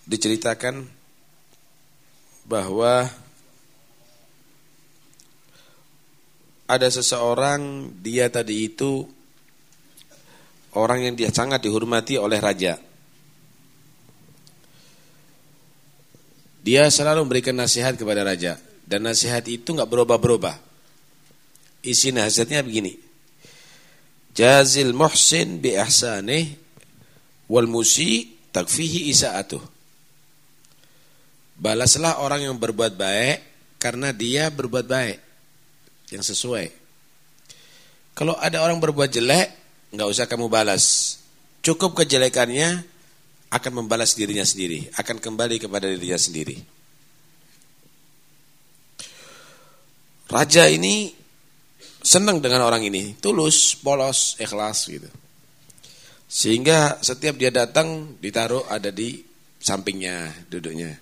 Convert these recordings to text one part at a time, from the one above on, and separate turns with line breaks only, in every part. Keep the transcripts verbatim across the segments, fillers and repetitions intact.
diceritakan bahwa ada seseorang, dia tadi itu orang yang dia sangat dihormati oleh raja. Dia selalu memberikan nasihat kepada raja, dan nasihat itu enggak berubah-berubah. Isi nasihatnya begini: Jazil muhsin bi ihsanih wal musi takfihi isaatuh. Balaslah orang yang berbuat baik karena dia berbuat baik yang sesuai. Kalau ada orang berbuat jelek, enggak usah kamu balas. Cukup kejelekannya akan membalas dirinya sendiri, akan kembali kepada dirinya sendiri. Raja ini senang dengan orang ini, tulus, polos, ikhlas gitu. Sehingga setiap dia datang ditaruh ada di sampingnya duduknya.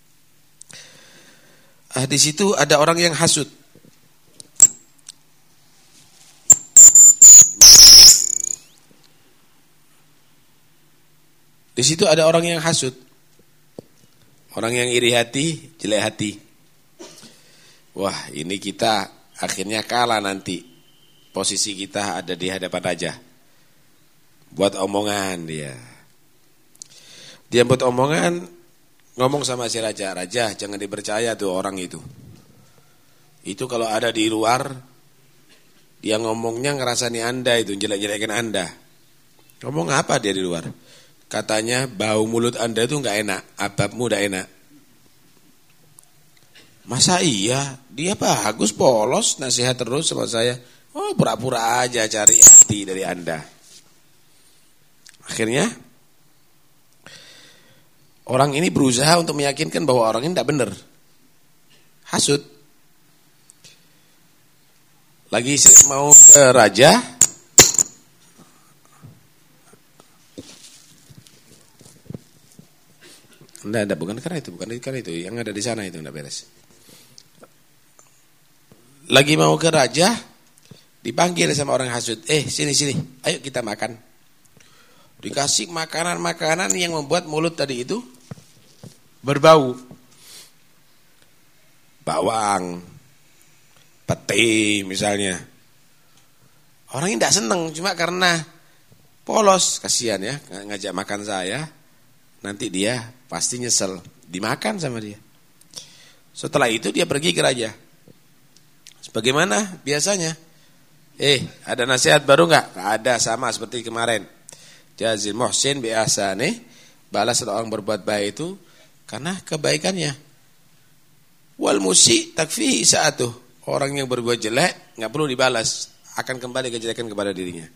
Ah, di situ ada orang yang hasud. Di situ ada orang yang hasud. Orang yang iri hati, jelek hati. Wah, ini kita akhirnya kalah nanti. Posisi kita ada di hadapan raja. Buat omongan dia. Dia buat omongan, ngomong sama si raja, raja jangan dipercaya tuh orang itu. Itu kalau ada di luar, dia ngomongnya ngerasani Anda itu, jelek-jelekin Anda. Ngomong apa dia di luar? Katanya bau mulut Anda itu enggak enak, ababmu enggak enak. Masa iya? Dia bagus, polos, nasihat terus sama saya. Oh, pura-pura aja cari hati dari Anda. Akhirnya orang ini berusaha untuk meyakinkan bahwa orang ini tidak benar. Hasud. Lagi mau ke raja. Enggak, enggak, bukan karena itu, bukan karena itu. Yang ada di sana itu enggak beres. Lagi mau ke raja, dipanggil sama orang hasud. Eh, sini, sini, ayo kita makan. Dikasih makanan-makanan yang membuat mulut tadi itu berbau. Bawang, pete misalnya. Orang ini tidak senang cuma karena polos, kasihan ya, ngajak makan saya. Nanti dia pasti nyesel, dimakan sama dia. Setelah itu dia pergi ke raja. Bagaimana biasanya? Eh, ada nasihat baru enggak? Ada, sama seperti kemarin. Jazil muhsin bi ihsanih, balas orang berbuat baik itu karena kebaikannya. Wal musi takfihi isaatuh. Orang yang berbuat jelek enggak perlu dibalas, akan kembali kejelekan kepada dirinya.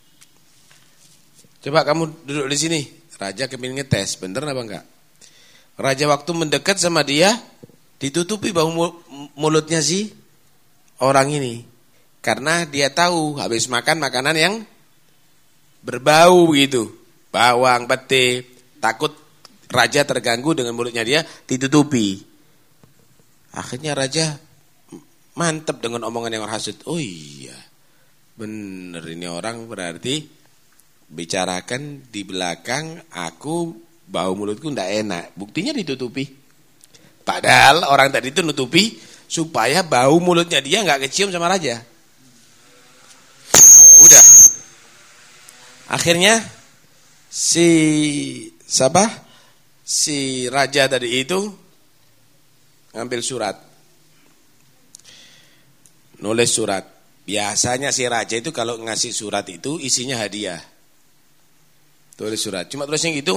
Coba kamu duduk di sini, raja kepingin ngetes, bener apa enggak? Raja waktu mendekat sama dia, ditutupi bau mulutnya si orang ini. Karena dia tahu habis makan makanan yang berbau gitu, bawang, pete, takut raja terganggu dengan mulutnya dia, ditutupi. Akhirnya raja mantap dengan omongan yang hasud. Oh iya, bener ini orang berarti bicarakan di belakang aku bau mulutku ndak enak. Buktinya ditutupi. Padahal orang tadi itu nutupi supaya bau mulutnya dia nggak kecium sama raja. Udah. Akhirnya si siapa? Si raja tadi itu ngambil surat. Nulis surat. Biasanya si raja itu kalau ngasih surat itu isinya hadiah. Tulis surat. Cuma tulisnya gitu.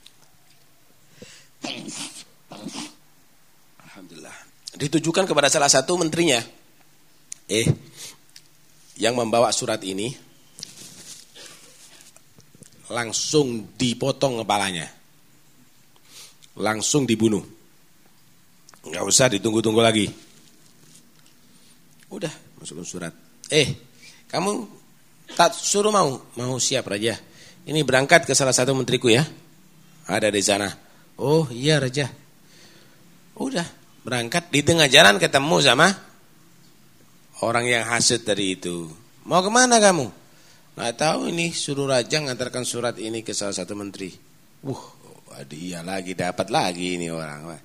Alhamdulillah. Ditujukan kepada salah satu menterinya. Eh, yang membawa surat ini langsung dipotong kepalanya. Langsung dibunuh. Enggak usah ditunggu-tunggu lagi. Udah, masukin surat. Eh, kamu tak suruh mau? Mau, siap raja. Ini berangkat ke salah satu menteriku ya. Ada di sana. Oh iya raja. Udah, berangkat di tengah jalan ketemu sama orang yang hasud tadi itu. Mau kemana kamu? Nggak tahu, ini suruh raja ngantarkan surat ini ke salah satu menteri. Wuh, Waduh, iya lagi dapat lagi ini orang.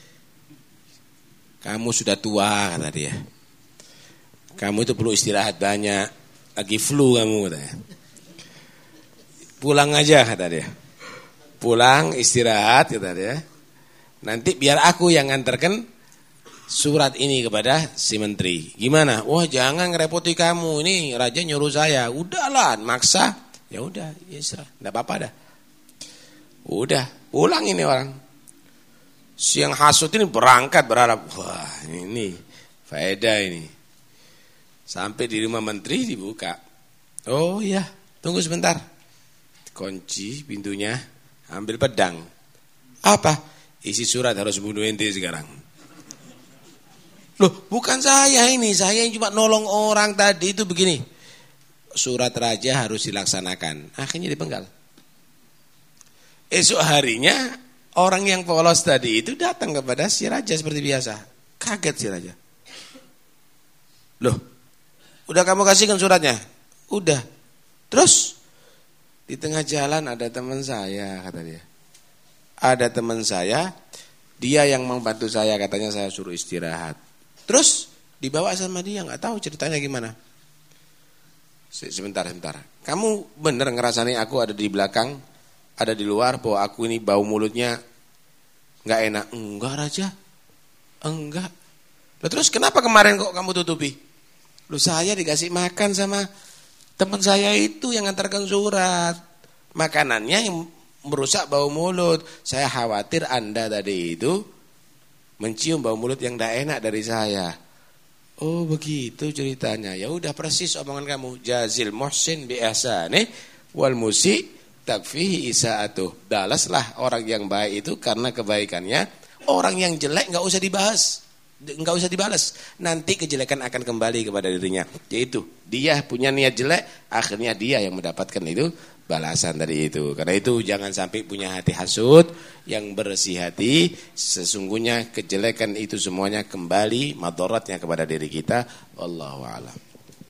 Kamu sudah tua kata dia. Kamu itu perlu istirahat banyak. Lagi flu kamu katanya. Pulang aja kata dia. Pulang istirahat kata dia. Nanti biar aku yang nganterkan surat ini kepada si menteri. Gimana? Wah, jangan ngerepoti kamu. Ini raja nyuruh saya. Udahlah, maksa. Ya udah, ya serah. Enggak apa-apa dah. Udah, pulang ini orang. Siang hasut ini berangkat berharap, wah ini faedah ini. Sampai di rumah menteri dibuka. Oh iya, tunggu sebentar. Kunci pintunya, ambil pedang. Apa? Isi surat harus bunuh ente sekarang. Loh, bukan saya ini, saya yang cuma nolong orang tadi itu begini. Surat raja harus dilaksanakan. Akhirnya dipenggal. Esok harinya orang yang polos tadi itu datang kepada si raja seperti biasa. Kaget si raja. Loh, udah kamu kasihkan suratnya? Udah. Terus di tengah jalan ada teman saya kata dia. Ada teman saya, dia yang membantu saya katanya saya suruh istirahat. Terus dibawa sama dia, nggak tahu ceritanya gimana. Sebentar, sebentar. Kamu bener ngerasani aku ada di belakang, ada di luar, bahwa aku ini bau mulutnya nggak enak? Enggak raja, enggak. Lalu terus kenapa kemarin kok kamu tutupi? Lu saya dikasih makan sama teman saya itu yang ngantarkan surat. Makanannya yang merusak bau mulut. Saya khawatir Anda tadi itu mencium bau mulut yang tidak enak dari saya. Oh begitu ceritanya. Ya udah persis omongan kamu. Jazil muhsin bi ihsani wal musi takfihi isaatuh. Balaslah orang yang baik itu karena kebaikannya. Orang yang jelek nggak usah dibahas, nggak usah dibalas. Nanti kejelekan akan kembali kepada dirinya. Yaitu dia punya niat jelek, akhirnya dia yang mendapatkan itu balasan dari itu. Karena itu jangan sampai punya hati hasud, yang bersih hati. Sesungguhnya kejelekan itu semuanya kembali madaratnya kepada diri kita. Wallahu a'lam.